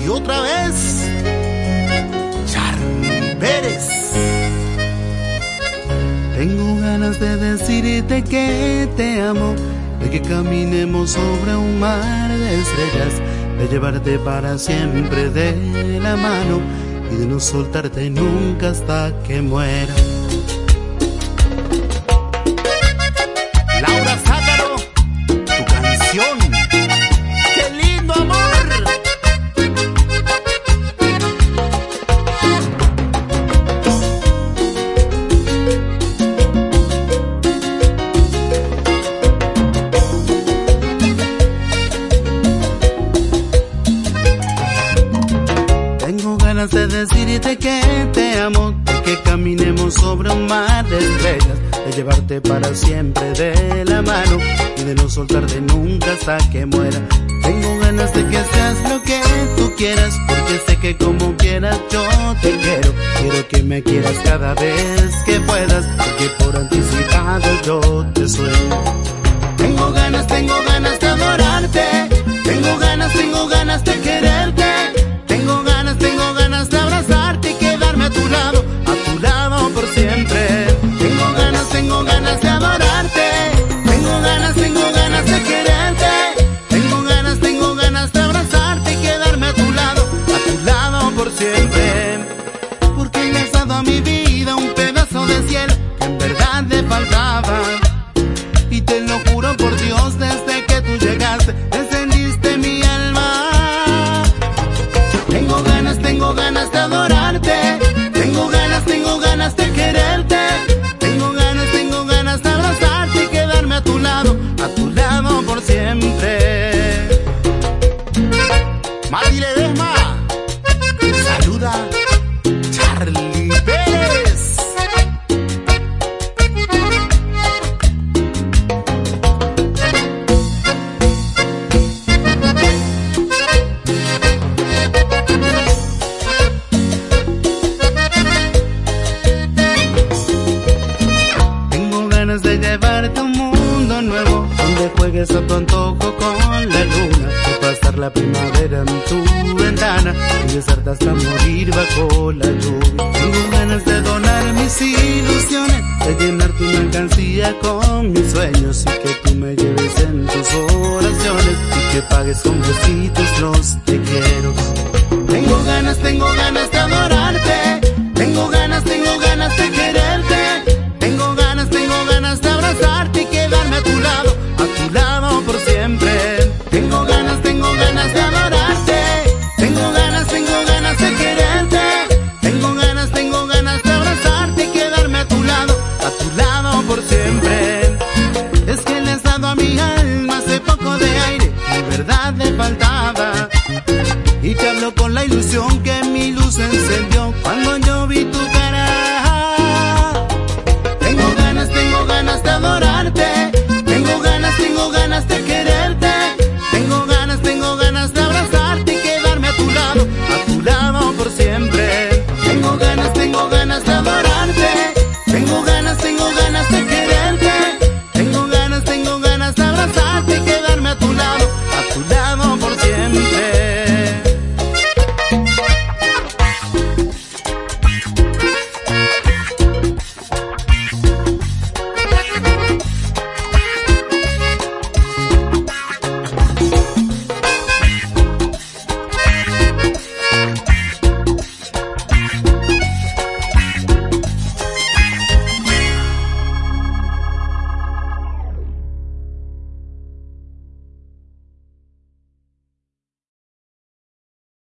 Y otra vez, Charly Pérez. Tengo ganas de decirte que te amo, de que caminemos sobre un mar de estrellas, de llevarte para siempre de la mano y de no soltarte nunca hasta que muera. Laura Zácaro, tu canción. ¡Qué lindo amor! Tengo ganas de decirte que te amo, de que caminemos sobre un mar de estrellas, de llevarte para siempre de la mano y de no soltarte nunca hasta que muera. Tengo ganas de que seas lo que tú quieras, porque sé que como quieras yo te quiero. Quiero que me quieras cada vez que puedas, porque por anticipado yo te sueño. Tengo ganas de adorarte, tengo ganas de quererte, tengo ganas de abrazarte y quedarme a tu lado por siempre. Tengo ganas de adorarte, tengo ganas de quererte, tengo ganas de abrazarte y quedarme a tu lado por siempre. Porque le has dado a mi vida un pedazo de cielo que en verdad le faltaba. Y te lo juro por Dios, desde que tú llegaste, encendiste mi alma. Tengo ganas de adorarte, tengo ganas de quererte, tengo ganas de abrazarte y quedarme a tu lado por siempre. Mati Ledesma, saluda Charly Pérez. Tengo ganas de llevarte a un mundo nuevo, donde juegues a tu antojo con la luna, de pasar la primavera en tu ventana y besarte hasta morir bajo la lluvia. Tengo ganas de donar mis ilusiones, de llenarte una alcancía con mis sueños y que tú me lleves en tus oraciones y que pagues con besitos los te quiero. Tengo ganas de adorarte, tengo ganas